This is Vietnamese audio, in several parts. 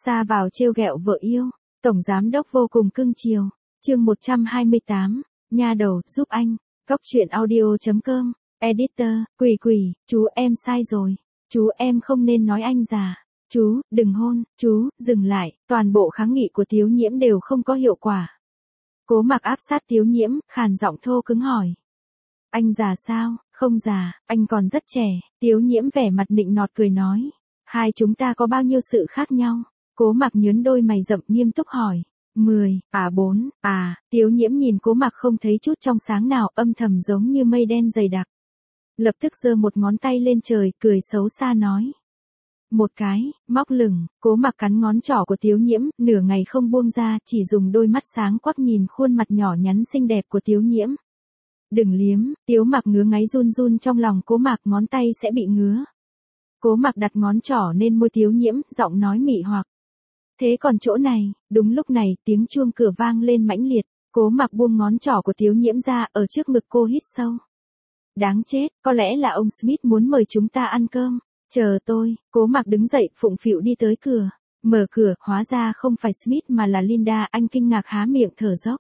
Ra vào trêu ghẹo vợ yêu, tổng giám đốc vô cùng cưng chiều. Chương 128, nha đầu, giúp anh. Cóc truyện audio.com, editor, quỷ, chú em sai rồi. Chú em không nên nói anh già. Chú, đừng hôn, chú, dừng lại. Toàn bộ kháng nghị của Tiếu Nhiễm đều không có hiệu quả. Cố Mặc áp sát Tiếu Nhiễm, khàn giọng thô cứng hỏi. Anh già sao? Không già, anh còn rất trẻ. Tiếu Nhiễm vẻ mặt nịnh nọt cười nói. Hai chúng ta có bao nhiêu sự khác nhau? Cố Mặc nhướng đôi mày rậm nghiêm túc hỏi. 10, 4, Tiếu Nhiễm nhìn Cố Mặc không thấy chút trong sáng nào, âm thầm giống như mây đen dày đặc. Lập tức giơ một ngón tay lên trời, cười xấu xa nói. Một cái, móc lửng. Cố Mặc cắn ngón trỏ của Tiếu Nhiễm, nửa ngày không buông ra, chỉ dùng đôi mắt sáng quắc nhìn khuôn mặt nhỏ nhắn xinh đẹp của Tiếu Nhiễm. Đừng liếm. Tiếu Mặc ngứa ngáy run run trong lòng Cố Mặc, ngón tay sẽ bị ngứa. Cố Mặc đặt ngón trỏ lên môi Tiếu Nhiễm, giọng nói mị hoặc. Thế còn chỗ này, đúng lúc này, tiếng chuông cửa vang lên mãnh liệt. Cố Mặc buông ngón trỏ của Tiếu Nhiễm ra, ở trước ngực cô hít sâu. Đáng chết, có lẽ là ông Smith muốn mời chúng ta ăn cơm. Chờ tôi. Cố Mặc đứng dậy, phụng phịu đi tới cửa. Mở cửa, hóa ra không phải Smith mà là Linda, anh kinh ngạc há miệng thở dốc.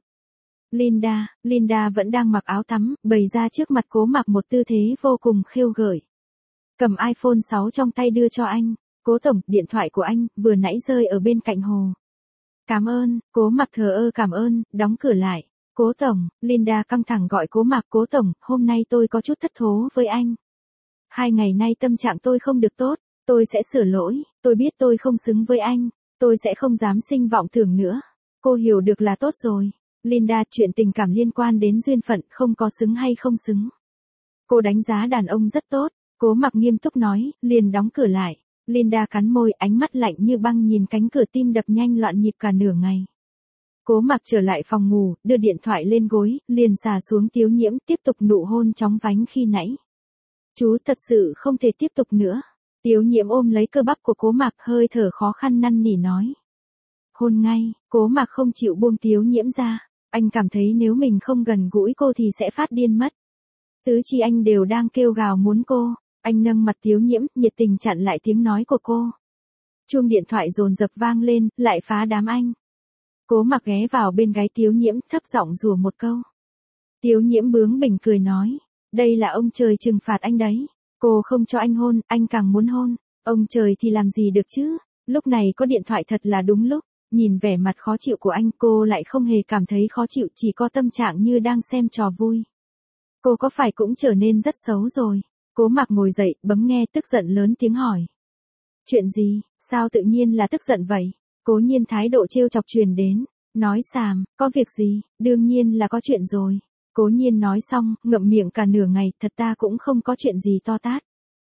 Linda vẫn đang mặc áo tắm, bày ra trước mặt Cố Mặc một tư thế vô cùng khiêu gợi. Cầm iPhone 6 trong tay đưa cho anh. Cố tổng, điện thoại của anh, vừa nãy rơi ở bên cạnh hồ. Cảm ơn. Cố Mặc thờ ơ cảm ơn, đóng cửa lại. Cố tổng. Linda căng thẳng gọi Cố Mặc. Cố tổng, hôm nay tôi có chút thất thố với anh. 2 ngày nay tâm trạng tôi không được tốt, tôi sẽ sửa lỗi, tôi biết tôi không xứng với anh, tôi sẽ không dám sinh vọng tưởng nữa. Cô hiểu được là tốt rồi. Linda, chuyện tình cảm liên quan đến duyên phận, không có xứng hay không xứng. Cô đánh giá đàn ông rất tốt. Cố Mặc nghiêm túc nói, liền đóng cửa lại. Linda cắn môi, ánh mắt lạnh như băng nhìn cánh cửa, tim đập nhanh loạn nhịp cả nửa ngày. Cố Mặc trở lại phòng ngủ, đưa điện thoại lên gối, liền xà xuống Tiếu Nhiễm, tiếp tục nụ hôn chóng vánh khi nãy. Chú thật sự không thể tiếp tục nữa. Tiếu Nhiễm ôm lấy cơ bắp của Cố Mặc, hơi thở khó khăn năn nỉ nói. Hôn ngay. Cố Mặc không chịu buông Tiếu Nhiễm ra. Anh cảm thấy nếu mình không gần gũi cô thì sẽ phát điên mất. Tứ chi anh đều đang kêu gào muốn cô. Anh nâng mặt Tiếu Nhiễm, nhiệt tình chặn lại tiếng nói của cô. Chuông điện thoại dồn dập vang lên, lại phá đám anh. Cố Mặc ghé vào bên gáy Tiếu Nhiễm, thấp giọng rủa một câu. Tiếu Nhiễm bướng bỉnh cười nói. Đây là ông trời trừng phạt anh đấy. Cô không cho anh hôn, anh càng muốn hôn. Ông trời thì làm gì được chứ. Lúc này có điện thoại thật là đúng lúc. Nhìn vẻ mặt khó chịu của anh, cô lại không hề cảm thấy khó chịu, chỉ có tâm trạng như đang xem trò vui. Cô có phải cũng trở nên rất xấu rồi. Cố Mặc ngồi dậy, bấm nghe, tức giận lớn tiếng hỏi. Chuyện gì, sao tự nhiên là tức giận vậy? Cố Nhiên thái độ trêu chọc truyền đến. Nói xàm, có việc gì, đương nhiên là có chuyện rồi. Cố Nhiên nói xong, ngậm miệng cả nửa ngày, thật ta cũng không có chuyện gì to tát.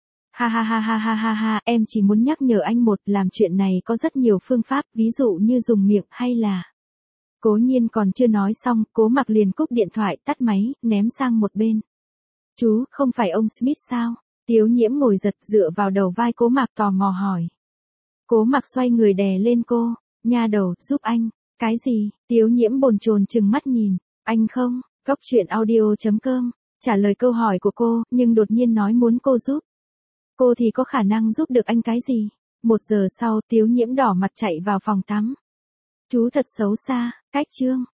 Ha, em chỉ muốn nhắc nhở anh làm chuyện này có rất nhiều phương pháp, ví dụ như dùng miệng hay là... Cố Nhiên còn chưa nói xong, Cố Mặc liền cúp điện thoại, tắt máy, ném sang một bên. Chú, không phải ông Smith sao? Tiếu Nhiễm ngồi giật dựa vào đầu vai Cố Mặc tò mò hỏi. Cố Mặc xoay người đè lên cô. Nha đầu, giúp anh. Cái gì? Tiếu Nhiễm bồn chồn trừng mắt nhìn. Anh không? Cóc truyện audio.com, trả lời câu hỏi của cô, nhưng đột nhiên nói muốn cô giúp. Cô thì có khả năng giúp được anh cái gì? 1 giờ sau, Tiếu Nhiễm đỏ mặt chạy vào phòng tắm. Chú thật xấu xa. Cách chương.